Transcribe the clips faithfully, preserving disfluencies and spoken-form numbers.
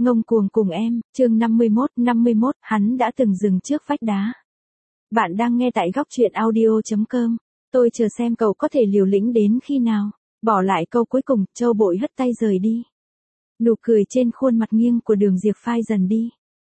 ngông cuồng cùng em, chương năm mươi mốt, năm mươi mốt, hắn đã từng dừng trước vách đá. Bạn đang nghe tại góc truyện audio chấm com, tôi chờ xem cậu có thể liều lĩnh đến khi nào. Bỏ lại câu cuối cùng, Châu Bội hất tay rời đi. Nụ cười trên khuôn mặt nghiêng của Đường Diệp phai dần đi.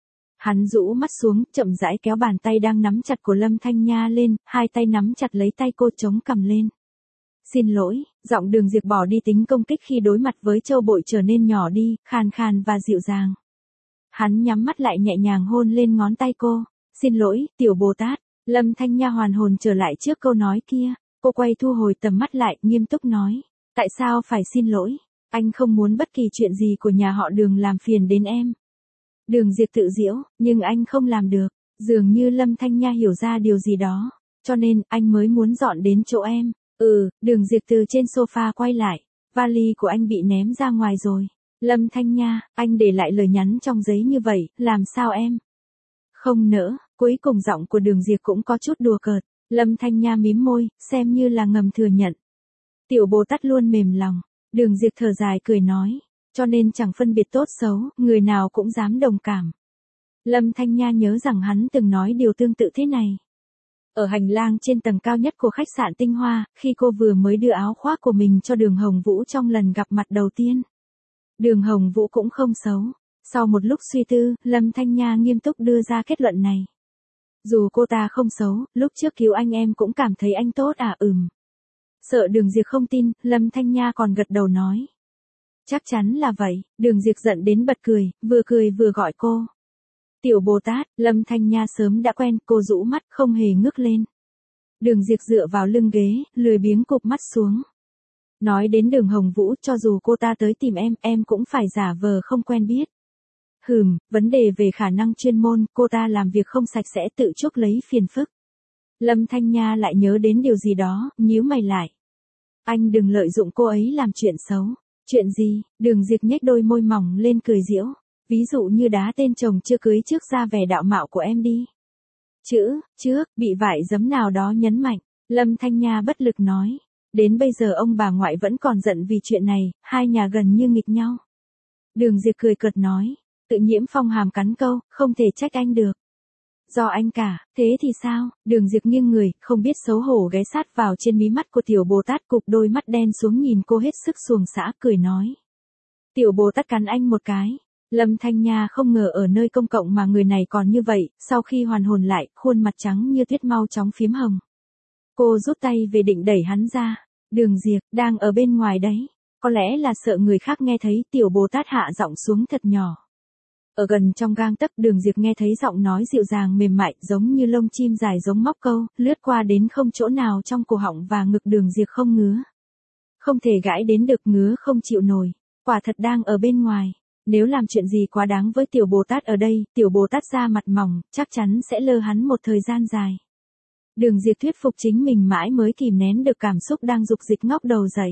Hắn rũ mắt xuống, chậm rãi kéo bàn tay đang nắm chặt của Lâm Thanh Nha lên, hai tay nắm chặt lấy tay cô chống cằm lên. Xin lỗi, giọng Đường Diệp bỏ đi tính công kích khi đối mặt với Châu Bội trở nên nhỏ đi, khàn khàn và dịu dàng. Hắn nhắm mắt lại nhẹ nhàng hôn lên ngón tay cô. Xin lỗi, tiểu Bồ Tát. Lâm Thanh Nha hoàn hồn trở lại trước câu nói kia. Cô quay thu hồi tầm mắt lại, nghiêm túc nói. Tại sao phải xin lỗi? Anh không muốn bất kỳ chuyện gì của nhà họ Đường làm phiền đến em. Đường Diệp tự giễu, nhưng anh không làm được. Dường như Lâm Thanh Nha hiểu ra điều gì đó. Cho nên, anh mới muốn dọn đến chỗ em. Ừ, Đường Diệp từ trên sofa quay lại. Vali của anh bị ném ra ngoài rồi. Lâm Thanh Nha, anh để lại lời nhắn trong giấy như vậy, làm sao em? Không nỡ, cuối cùng giọng của Đường Diệp cũng có chút đùa cợt. Lâm Thanh Nha mím môi, xem như là ngầm thừa nhận. Tiểu Bồ Tát luôn mềm lòng. Đường Diệp thở dài cười nói. Cho nên chẳng phân biệt tốt xấu, người nào cũng dám đồng cảm. Lâm Thanh Nha nhớ rằng hắn từng nói điều tương tự thế này. Ở hành lang trên tầng cao nhất của khách sạn Tinh Hoa, khi cô vừa mới đưa áo khoác của mình cho Đường Hồng Vũ trong lần gặp mặt đầu tiên. Đường Hồng Vũ cũng không xấu. Sau một lúc suy tư, Lâm Thanh Nha nghiêm túc đưa ra kết luận này. Dù cô ta không xấu, lúc trước cứu anh em cũng cảm thấy anh tốt à ừm. Sợ Đường Diệp không tin, Lâm Thanh Nha còn gật đầu nói. Chắc chắn là vậy, Đường Diệp giận đến bật cười, vừa cười vừa gọi cô. Tiểu Bồ Tát, Lâm Thanh Nha sớm đã quen, cô rũ mắt không hề ngước lên. Đường Diệp dựa vào lưng ghế, lười biếng cụp mắt xuống. Nói đến Đường Hồng Vũ, cho dù cô ta tới tìm em, em cũng phải giả vờ không quen biết. Hừm, vấn đề về khả năng chuyên môn, cô ta làm việc không sạch sẽ tự chuốc lấy phiền phức. Lâm Thanh Nha lại nhớ đến điều gì đó, nhíu mày lại. Anh đừng lợi dụng cô ấy làm chuyện xấu. Chuyện gì? Đường Diệp nhếch đôi môi mỏng lên cười giễu. Ví dụ như đá tên chồng chưa cưới trước ra vẻ đạo mạo của em đi. Chữ, trước, bị vải giấm nào đó nhấn mạnh. Lâm Thanh Nha bất lực nói. Đến bây giờ ông bà ngoại vẫn còn giận vì chuyện này, hai nhà gần như nghịch nhau. Đường Diệp cười cợt nói. Tự Nhiễm Phong hàm cắn câu, không thể trách anh được. Do anh cả, thế thì sao? Đường Diệp nghiêng người, không biết xấu hổ ghé sát vào trên mí mắt của Tiểu Bồ Tát, cụp đôi mắt đen xuống nhìn cô hết sức xuồng xã, cười nói. Tiểu Bồ Tát cắn anh một cái. Lâm Thanh Nha không ngờ ở nơi công cộng mà người này còn như vậy, sau khi hoàn hồn lại, khuôn mặt trắng như tuyết mau chóng phím hồng. Cô rút tay về định đẩy hắn ra. Đường Diệp, đang ở bên ngoài đấy. Có lẽ là sợ người khác nghe thấy, Tiểu Bồ Tát hạ giọng xuống thật nhỏ. Ở gần trong gang tấc, Đường Diệp nghe thấy giọng nói dịu dàng mềm mại, giống như lông chim dài giống móc câu, lướt qua đến không chỗ nào trong cổ họng và ngực Đường Diệp không ngứa. Không thể gãi đến được, ngứa không chịu nổi. Quả thật đang ở bên ngoài. Nếu làm chuyện gì quá đáng với Tiểu Bồ Tát ở đây, Tiểu Bồ Tát da mặt mỏng, chắc chắn sẽ lơ hắn một thời gian dài. Đường Diệp thuyết phục chính mình mãi mới kìm nén được cảm xúc đang dục dịch ngóc đầu dậy.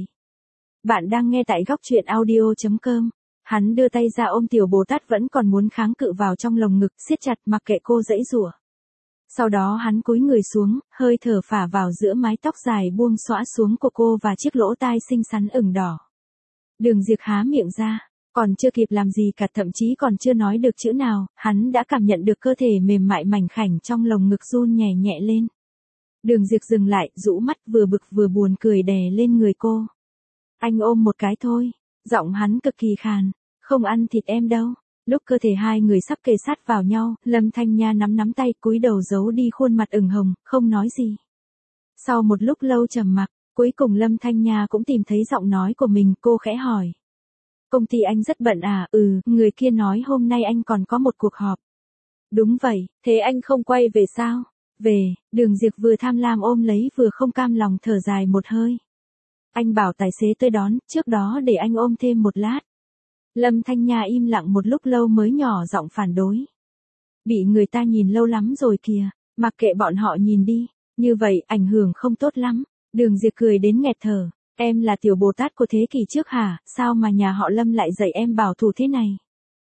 Bạn đang nghe tại góc truyện audio chấm com. Hắn đưa tay ra ôm Tiểu Bồ Tát vẫn còn muốn kháng cự vào trong lồng ngực, siết chặt mặc kệ cô giãy giụa. Sau đó hắn cúi người xuống, hơi thở phả vào giữa mái tóc dài buông xõa xuống của cô và chiếc lỗ tai xinh xắn ửng đỏ. Đường Diệp há miệng ra, còn chưa kịp làm gì cả, thậm chí còn chưa nói được chữ nào, hắn đã cảm nhận được cơ thể mềm mại mảnh khảnh trong lồng ngực run nhẹ nhẹ lên. Đường Diệp dừng lại, rũ mắt vừa bực vừa buồn cười đè lên người cô. Anh ôm một cái thôi, giọng hắn cực kỳ khàn. Không ăn thịt em đâu. Lúc cơ thể hai người sắp kề sát vào nhau, Lâm Thanh Nha nắm nắm tay, cúi đầu giấu đi khuôn mặt ửng hồng, không nói gì. Sau một lúc lâu trầm mặc, cuối cùng Lâm Thanh Nha cũng tìm thấy giọng nói của mình, cô khẽ hỏi. Công ty anh rất bận à? Ừ, người kia nói hôm nay anh còn có một cuộc họp. Đúng vậy, thế anh không quay về sao? Về, Đường Diệp vừa tham lam ôm lấy vừa không cam lòng thở dài một hơi. Anh bảo tài xế tới đón, trước đó để anh ôm thêm một lát. Lâm Thanh Nha im lặng một lúc lâu mới nhỏ giọng phản đối. Bị người ta nhìn lâu lắm rồi kìa, mặc kệ bọn họ nhìn đi, như vậy ảnh hưởng không tốt lắm. Đường Diệp cười đến nghẹt thở, em là Tiểu Bồ Tát của thế kỷ trước hả, sao mà nhà họ Lâm lại dạy em bảo thủ thế này?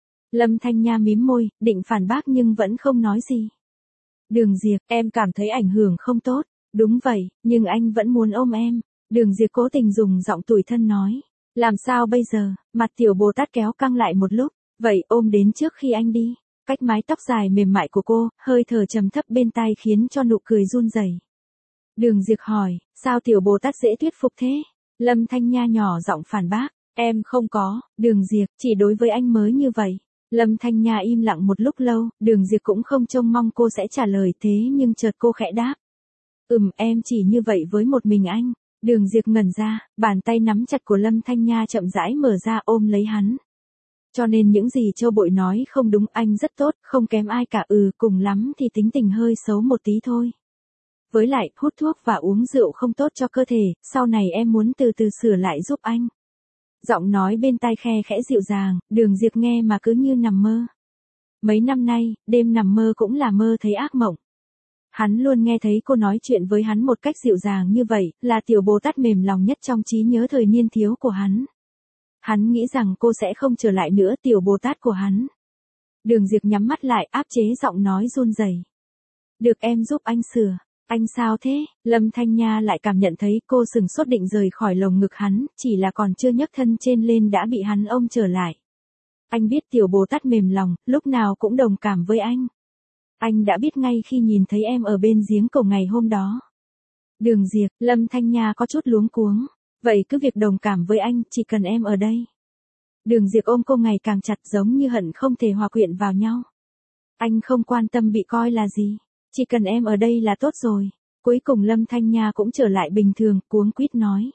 Lâm Thanh Nha mím môi, định phản bác nhưng vẫn không nói gì. Đường Diệp, em cảm thấy ảnh hưởng không tốt, đúng vậy, nhưng anh vẫn muốn ôm em. Đường Diệp cố tình dùng giọng tủi thân nói. Làm sao bây giờ? Mặt Tiểu Bồ Tát kéo căng lại một lúc, Vậy ôm đến trước khi anh đi. Cách mái tóc dài mềm mại của cô, hơi thở trầm thấp bên tai khiến cho nụ cười run rẩy. Đường Diệp hỏi, sao tiểu Bồ Tát dễ thuyết phục thế? Lâm Thanh Nha nhỏ giọng phản bác, em không có, Đường Diệp, chỉ đối với anh mới như vậy. Lâm Thanh Nha im lặng một lúc lâu, Đường Diệp cũng không trông mong cô sẽ trả lời thế nhưng chợt cô khẽ đáp. Ừm, em chỉ như vậy với một mình anh. Đường Diệp ngẩn ra, bàn tay nắm chặt của Lâm Thanh Nha chậm rãi mở ra ôm lấy hắn. Cho nên những gì Châu Bội nói không đúng, anh rất tốt, không kém ai cả, ừ, cùng lắm thì tính tình hơi xấu một tí thôi. Với lại, hút thuốc và uống rượu không tốt cho cơ thể, sau này em muốn từ từ sửa lại giúp anh. Giọng nói bên tai khe khẽ dịu dàng, Đường Diệp nghe mà cứ như nằm mơ. Mấy năm nay, đêm nằm mơ cũng là mơ thấy ác mộng. Hắn luôn nghe thấy cô nói chuyện với hắn một cách dịu dàng như vậy, là tiểu Bồ Tát mềm lòng nhất trong trí nhớ thời niên thiếu của hắn. Hắn nghĩ rằng cô sẽ không trở lại nữa, tiểu Bồ Tát của hắn. Đường Diệp nhắm mắt lại, áp chế giọng nói run rẩy. Được, em giúp anh sửa. Anh sao thế? Lâm Thanh Nha lại cảm nhận thấy cô sừng sốt định rời khỏi lồng ngực hắn, chỉ là còn chưa nhấc thân trên lên đã bị hắn ôm trở lại. Anh biết tiểu Bồ Tát mềm lòng, lúc nào cũng đồng cảm với anh. Anh đã biết ngay khi nhìn thấy em ở bên giếng cầu ngày hôm đó. Đường Diệp, Lâm Thanh Nha có chút luống cuống. Vậy cứ việc đồng cảm với anh, chỉ cần em ở đây. Đường Diệp ôm cô ngày càng chặt giống như hận không thể hòa quyện vào nhau. Anh không quan tâm bị coi là gì. Chỉ cần em ở đây là tốt rồi. Cuối cùng Lâm Thanh Nha cũng trở lại bình thường, cuống quýt nói.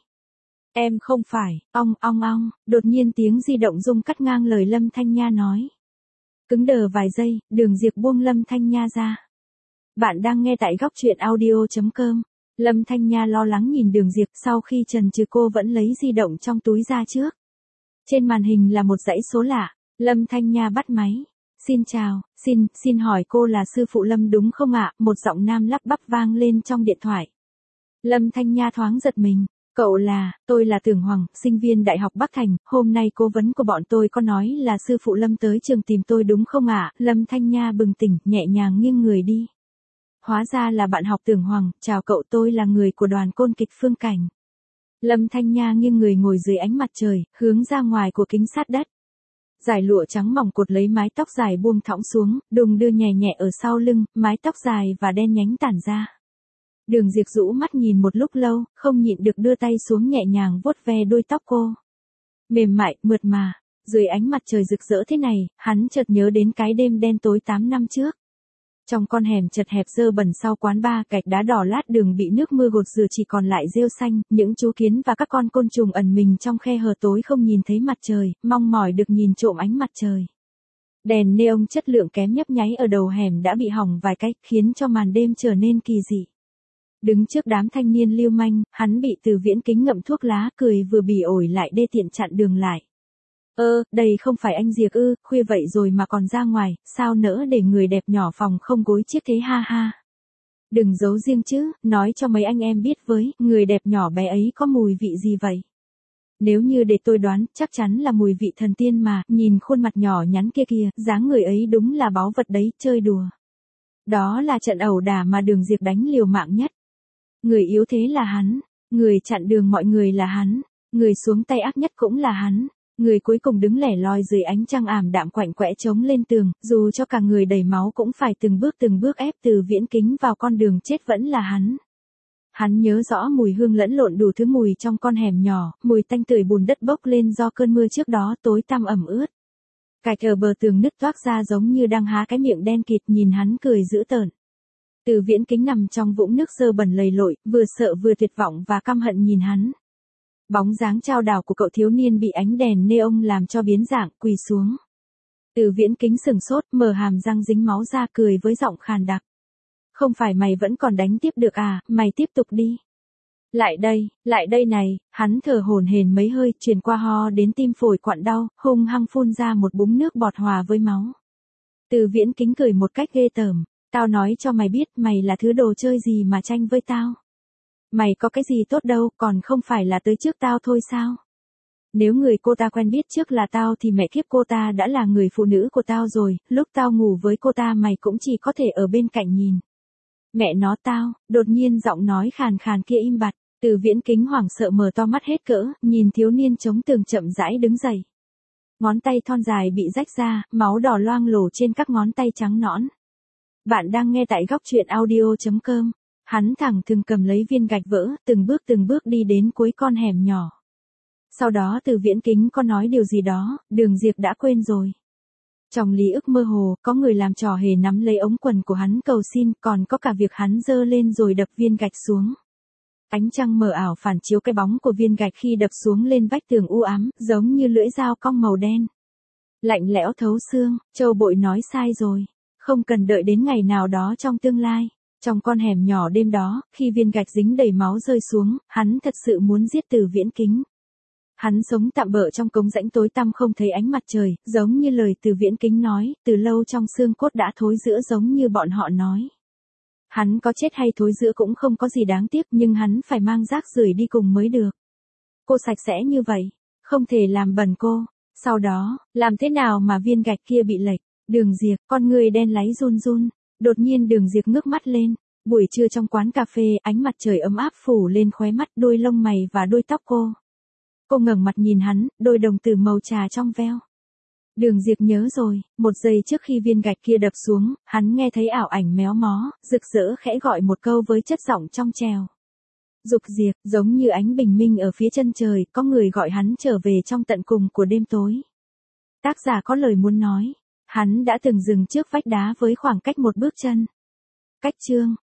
Em không phải, ong ong ong, đột nhiên tiếng di động rung cắt ngang lời Lâm Thanh Nha nói. Cứng đờ vài giây, Đường Diệp buông Lâm Thanh Nha ra. Bạn đang nghe tại góc truyện audio chấm com. Lâm Thanh Nha lo lắng nhìn Đường Diệp, sau khi chần chừ cô vẫn lấy di động trong túi ra trước. Trên màn hình là một dãy số lạ, Lâm Thanh Nha bắt máy. Xin chào, xin, xin hỏi cô là sư phụ Lâm đúng không ạ? Một giọng nam lắp bắp vang lên trong điện thoại. Lâm Thanh Nha thoáng giật mình. Cậu là, tôi là Tưởng Hoàng, sinh viên Đại học Bắc Thành, hôm nay cố vấn của bọn tôi có nói là sư phụ Lâm tới trường tìm tôi đúng không ạ? Lâm Thanh Nha bừng tỉnh, nhẹ nhàng nghiêng người đi. Hóa ra là bạn học Tưởng Hoàng, chào cậu, tôi là người của đoàn côn kịch Phương Cảnh. Lâm Thanh Nha nghiêng người ngồi dưới ánh mặt trời, hướng ra ngoài của kính sát đất. Dải lụa trắng mỏng cột lấy mái tóc dài buông thõng xuống, đùng đưa nhẹ nhẹ ở sau lưng, mái tóc dài và đen nhánh tản ra. Đường Diệp rũ mắt nhìn một lúc lâu, không nhịn được đưa tay xuống nhẹ nhàng vuốt ve đuôi tóc cô. Mềm mại, mượt mà, dưới ánh mặt trời rực rỡ thế này, hắn chợt nhớ đến cái đêm đen tối tám năm trước. Trong con hẻm chật hẹp dơ bẩn sau quán bar, gạch đá đỏ lát đường bị nước mưa gột rửa chỉ còn lại rêu xanh, những chú kiến và các con côn trùng ẩn mình trong khe hở tối không nhìn thấy mặt trời, mong mỏi được nhìn trộm ánh mặt trời. Đèn neon chất lượng kém nhấp nháy ở đầu hẻm đã bị hỏng vài cái, khiến cho màn đêm trở nên kỳ dị. Đứng trước đám thanh niên lưu manh, hắn bị Từ Viễn Kính ngậm thuốc lá, cười vừa bỉ ổi lại đê tiện chặn đường lại. Ơ, đây không phải anh Diệp ư, khuya vậy rồi mà còn ra ngoài, sao nỡ để người đẹp nhỏ phòng không gối chiếc thế ha ha. Đừng giấu riêng chứ, nói cho mấy anh em biết với, người đẹp nhỏ bé ấy có mùi vị gì vậy? Nếu như để tôi đoán, chắc chắn là mùi vị thần tiên mà, nhìn khuôn mặt nhỏ nhắn kia kìa, dáng người ấy đúng là báu vật đấy, chơi đùa. Đó là trận ẩu đả mà Đường Diệp đánh liều mạng nhất. Người yếu thế là hắn, người chặn đường mọi người là hắn, người xuống tay ác nhất cũng là hắn. Người cuối cùng đứng lẻ loi dưới ánh trăng ảm đạm quạnh quẽ chống lên tường, dù cho cả người đầy máu cũng phải từng bước từng bước ép Từ Viễn Kính vào con đường chết vẫn là hắn. Hắn nhớ rõ mùi hương lẫn lộn đủ thứ mùi trong con hẻm nhỏ, mùi tanh tưởi bùn đất bốc lên do cơn mưa trước đó tối tăm ẩm ướt. Gạch ở bờ tường nứt toác ra giống như đang há cái miệng đen kịt nhìn hắn cười dữ tợn. Từ Viễn Kính nằm trong vũng nước dơ bẩn lầy lội, vừa sợ vừa tuyệt vọng và căm hận nhìn hắn. Bóng dáng chao đảo của cậu thiếu niên bị ánh đèn neon làm cho biến dạng, quỳ xuống. Từ Viễn Kính sừng sốt, mở hàm răng dính máu ra cười với giọng khàn đặc. Không phải mày vẫn còn đánh tiếp được à, mày tiếp tục đi. Lại đây, lại đây này, hắn thở hổn hển mấy hơi, truyền qua ho đến tim phổi quặn đau, hung hăng phun ra một búng nước bọt hòa với máu. Từ Viễn Kính cười một cách ghê tởm, tao nói cho mày biết mày là thứ đồ chơi gì mà tranh với tao. Mày có cái gì tốt đâu, còn không phải là tới trước tao thôi sao? Nếu người cô ta quen biết trước là tao thì mẹ kiếp cô ta đã là người phụ nữ của tao rồi, lúc tao ngủ với cô ta mày cũng chỉ có thể ở bên cạnh nhìn. Mẹ nó tao, đột nhiên giọng nói khàn khàn kia im bặt, Từ Viễn Kính hoảng sợ mở to mắt hết cỡ, nhìn thiếu niên chống tường chậm rãi đứng dậy. Ngón tay thon dài bị rách ra, máu đỏ loang lổ trên các ngón tay trắng nõn. Bạn đang nghe tại góc truyện audio.com. Hắn thẳng thừng cầm lấy viên gạch vỡ, từng bước từng bước đi đến cuối con hẻm nhỏ. Sau đó Từ Viễn Kính có nói điều gì đó, Đường Diệp đã quên rồi. Trong lý ức mơ hồ, có người làm trò hề nắm lấy ống quần của hắn cầu xin, còn có cả việc hắn giơ lên rồi đập viên gạch xuống. Ánh trăng mờ ảo phản chiếu cái bóng của viên gạch khi đập xuống lên vách tường u ám, giống như lưỡi dao cong màu đen. Lạnh lẽo thấu xương, Châu Bội nói sai rồi. Không cần đợi đến ngày nào đó trong tương lai. Trong con hẻm nhỏ đêm đó, khi viên gạch dính đầy máu rơi xuống, hắn thật sự muốn giết Từ Viễn Kính. Hắn sống tạm bợ trong cống rãnh tối tăm không thấy ánh mặt trời, giống như lời Từ Viễn Kính nói, từ lâu trong xương cốt đã thối rữa giống như bọn họ nói. Hắn có chết hay thối rữa cũng không có gì đáng tiếc, nhưng hắn phải mang rác rưởi đi cùng mới được. Cô sạch sẽ như vậy, không thể làm bẩn cô. Sau đó, làm thế nào mà viên gạch kia bị lệch? Đường Diệp, con người đen láy run run. Đột nhiên Đường Diệp ngước mắt lên. Buổi trưa trong quán cà phê, ánh mặt trời ấm áp phủ lên khóe mắt, đôi lông mày và đôi tóc cô. Cô ngẩng mặt nhìn hắn, đôi đồng tử màu trà trong veo. Đường Diệp nhớ rồi, một giây trước khi viên gạch kia đập xuống, hắn nghe thấy ảo ảnh méo mó, rực rỡ khẽ gọi một câu với chất giọng trong trèo. Dục Diệp, giống như ánh bình minh ở phía chân trời, có người gọi hắn trở về trong tận cùng của đêm tối. Tác giả có lời muốn nói. Hắn đã từng dừng trước vách đá với khoảng cách một bước chân. Cách chương.